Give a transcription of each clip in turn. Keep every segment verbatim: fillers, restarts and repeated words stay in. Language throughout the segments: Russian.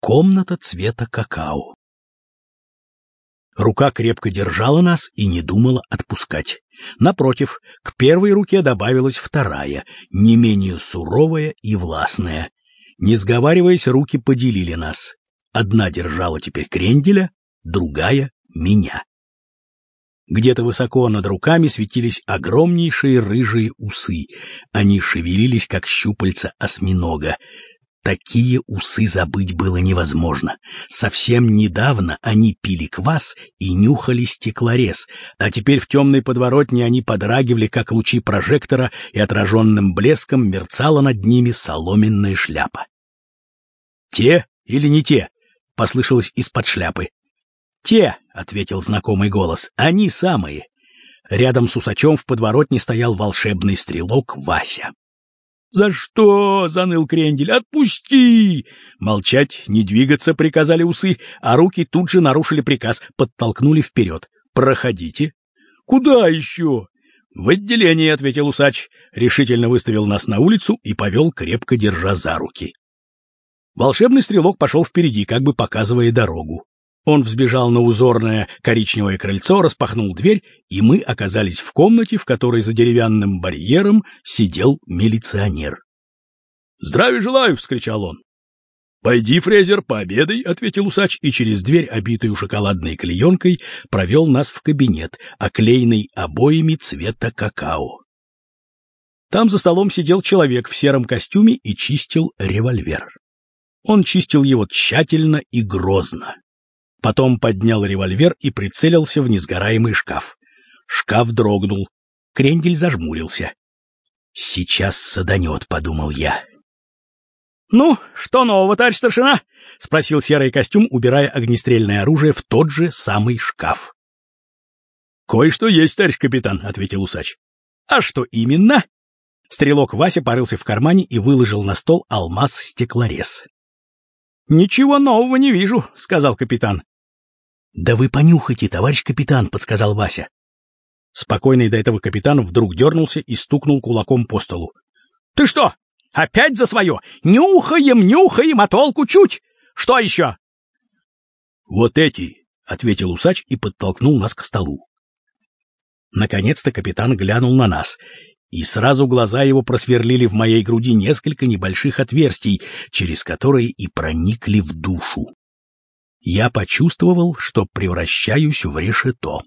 Комната цвета какао. Рука крепко держала нас и не думала отпускать. Напротив, к первой руке добавилась вторая, не менее суровая и властная. Не сговариваясь, руки поделили нас. Одна держала теперь кренделя, другая — меня. Где-то высоко над руками светились огромнейшие рыжие усы. Они шевелились, как щупальца осьминога. Такие усы забыть было невозможно. Совсем недавно они пили квас и нюхали стеклорез, а теперь в темной подворотне они подрагивали, как лучи прожектора, и отраженным блеском мерцала над ними соломенная шляпа. «Те или не те?» — послышалось из-под шляпы. «Те», — ответил знакомый голос, — «они самые». Рядом с усачом в подворотне стоял волшебный стрелок Вася. «За что?» — заныл крендель. «Отпусти!» Молчать, не двигаться, приказали усы, а руки тут же нарушили приказ, подтолкнули вперед. «Проходите». «Куда еще?» «В отделение», — ответил усач, решительно выставил нас на улицу и повел, крепко держа за руки. Волшебный стрелок пошел впереди, как бы показывая дорогу. Он взбежал на узорное коричневое крыльцо, распахнул дверь, и мы оказались в комнате, в которой за деревянным барьером сидел милиционер. «Здравия желаю!» — вскричал он. «Пойди, Фрезер, пообедай», — ответил усач, и через дверь, обитую шоколадной клеенкой, провел нас в кабинет, оклеенный обоями цвета какао. Там за столом сидел человек в сером костюме и чистил револьвер. Он чистил его тщательно и грозно. Потом поднял револьвер и прицелился в несгораемый шкаф. Шкаф дрогнул. Крендель зажмурился. «Сейчас саданет», — подумал я. «Ну, что нового, товарищ старшина?» — спросил серый костюм, убирая огнестрельное оружие в тот же самый шкаф. «Кое-что есть, товарищ капитан», — ответил усач. «А что именно?» Стрелок Вася порылся в кармане и выложил на стол алмаз-стеклорез. «Ничего нового не вижу», — сказал капитан. «Да вы понюхайте, товарищ капитан», — подсказал Вася. Спокойный до этого капитан вдруг дернулся и стукнул кулаком по столу. «Ты что, опять за свое? Нюхаем, нюхаем, а толку чуть! Что еще?» «Вот эти», — ответил усач и подтолкнул нас к столу. Наконец-то капитан глянул на нас, и сразу глаза его просверлили в моей груди несколько небольших отверстий, через которые и проникли в душу. Я почувствовал, что превращаюсь в решето.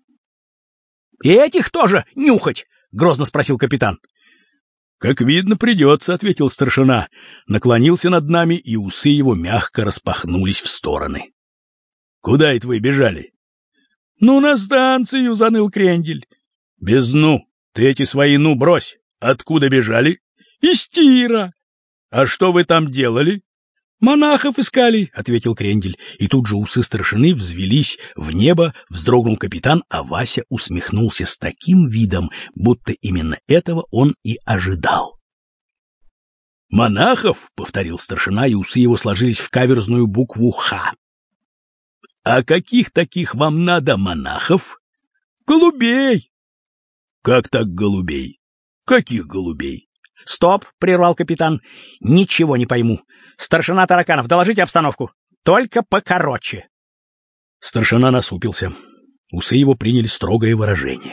— И этих тоже нюхать? — грозно спросил капитан. — Как видно, придется, — ответил старшина, наклонился над нами, и усы его мягко распахнулись в стороны. — Куда это вы бежали? — Ну, на станцию, — заныл крендель. — Без «ну». Ты эти свои «ну» брось. Откуда бежали? Из тира. А что вы там делали? Монахов искали, ответил крендель. И тут же усы старшины взвелись в небо, вздрогнул капитан, а Вася усмехнулся с таким видом, будто именно этого он и ожидал. Монахов, повторил старшина, и усы его сложились в каверзную букву «Х». А каких таких вам надо монахов? Голубей. Как так голубей? Каких голубей? Стоп, прервал капитан. Ничего не пойму. Старшина Тараканов, доложите обстановку. Только покороче. Старшина насупился. Усы его приняли строгое выражение.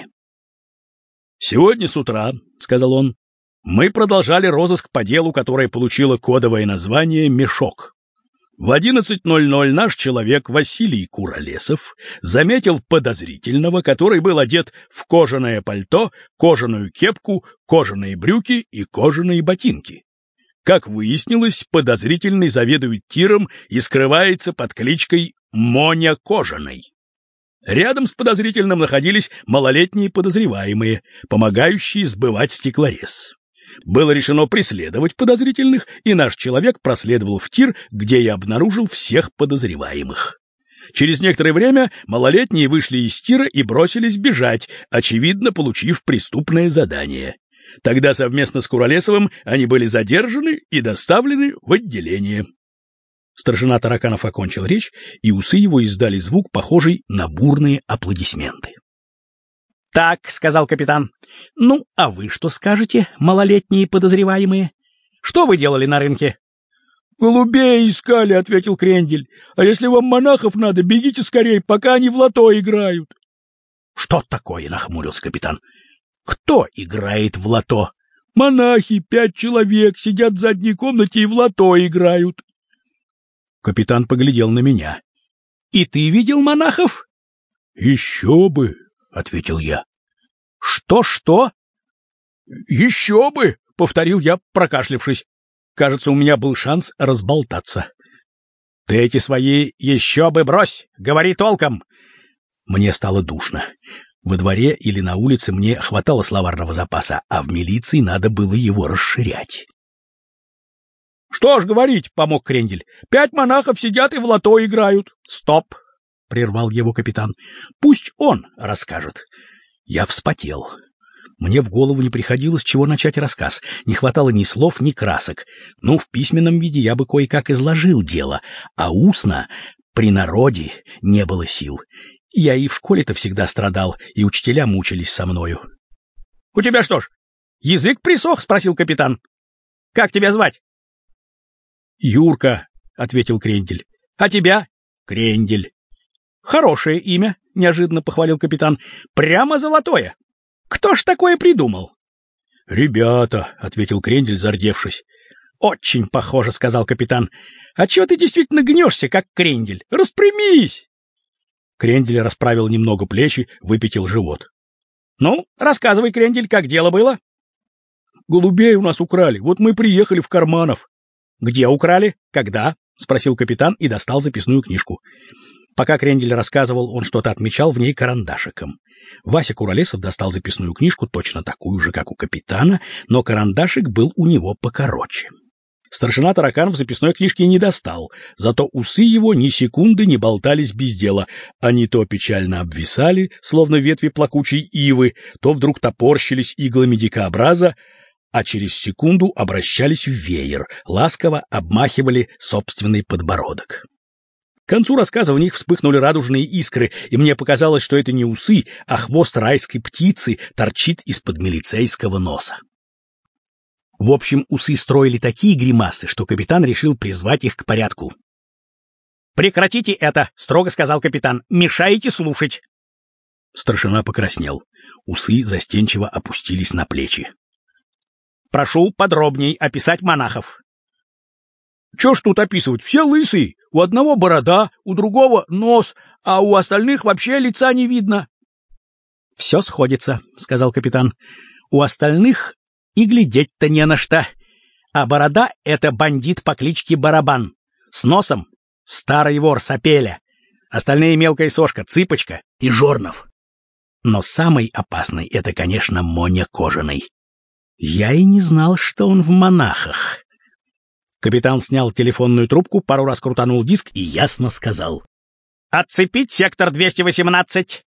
Сегодня с утра, сказал он, мы продолжали розыск по делу, которое получило кодовое название «Мешок». В одиннадцать ноль ноль наш человек Василий Куролесов заметил подозрительного, который был одет в кожаное пальто, кожаную кепку, кожаные брюки и кожаные ботинки. Как выяснилось, подозрительный заведует тиром и скрывается под кличкой Моня Кожаный. Рядом с подозрительным находились малолетние подозреваемые, помогающие сбывать стеклорез. Было решено преследовать подозрительных, и наш человек проследовал в тир, где и обнаружил всех подозреваемых. Через некоторое время малолетние вышли из тира и бросились бежать, очевидно, получив преступное задание. Тогда совместно с Куролесовым они были задержаны и доставлены в отделение. Старшина Тараканов окончил речь, и усы его издали звук, похожий на бурные аплодисменты. «Так», — сказал капитан, — «ну, а вы что скажете, малолетние подозреваемые? Что вы делали на рынке?» — Голубей искали, — ответил Крендель. — А если вам монахов надо, бегите скорей, пока они в лото играют. — Что такое? — нахмурился капитан. — Кто играет в лото? — Монахи, пять человек, сидят в задней комнате и в лото играют. Капитан поглядел на меня. — И ты видел монахов? — Еще бы, — ответил я. — Что-что? — Еще бы, — повторил я, прокашлявшись. Кажется, у меня был шанс разболтаться. — Ты эти свои «еще бы» брось, говори толком. Мне стало душно. Во дворе или на улице мне хватало словарного запаса, а в милиции надо было его расширять. — Что ж говорить, — помог Крендель. — Пять монахов сидят и в лото играют. — Стоп, — прервал его капитан. — Пусть он расскажет. Я вспотел. Мне в голову не приходило, с чего начать рассказ. Не хватало ни слов, ни красок. Ну, в письменном виде я бы кое-как изложил дело, а устно, при народе, не было сил. Я и в школе-то всегда страдал, и учителя мучились со мною. — У тебя что ж, язык присох? — спросил капитан. — Как тебя звать? — Юрка, — ответил Крендель. — А тебя? — Крендель. — Хорошее имя, — неожиданно похвалил капитан. — Прямо золотое. Кто ж такое придумал? — Ребята, — ответил Крендель, зардевшись. — Очень похоже, — сказал капитан. — А чего ты действительно гнешься, как Крендель? Распрямись! Крендель расправил немного плечи, выпятил живот. — Ну, рассказывай, Крендель, как дело было? — Голубей у нас украли, вот мы приехали в Карманов. — Где украли? Когда? — спросил капитан и достал записную книжку. Пока Крендель рассказывал, он что-то отмечал в ней карандашиком. Вася Куролесов достал записную книжку, точно такую же, как у капитана, но карандашик был у него покороче. Старшина Таракан в записной книжке не достал, зато усы его ни секунды не болтались без дела. Они то печально обвисали, словно ветви плакучей ивы, то вдруг топорщились иглами дикообраза, а через секунду обращались в веер, ласково обмахивали собственный подбородок. К концу рассказа в них вспыхнули радужные искры, и мне показалось, что это не усы, а хвост райской птицы торчит из-под милицейского носа. В общем, усы строили такие гримасы, что капитан решил призвать их к порядку. — Прекратите это, — строго сказал капитан. — Мешаете слушать. Старшина покраснел. Усы застенчиво опустились на плечи. — Прошу подробней описать монахов. — Чё ж тут описывать? Все лысые. У одного борода, у другого нос, а у остальных вообще лица не видно. — Все сходится, — сказал капитан. — У остальных и глядеть-то не на что. А борода — это бандит по кличке Барабан. С носом — старый вор Сапеля. Остальные — мелкая сошка, Цыпочка и Жорнов. Но самый опасный — это, конечно, Моня Кожаный. Я и не знал, что он в монахах. Капитан снял телефонную трубку, пару раз крутанул диск и ясно сказал: «Отцепить сектор двести восемнадцать!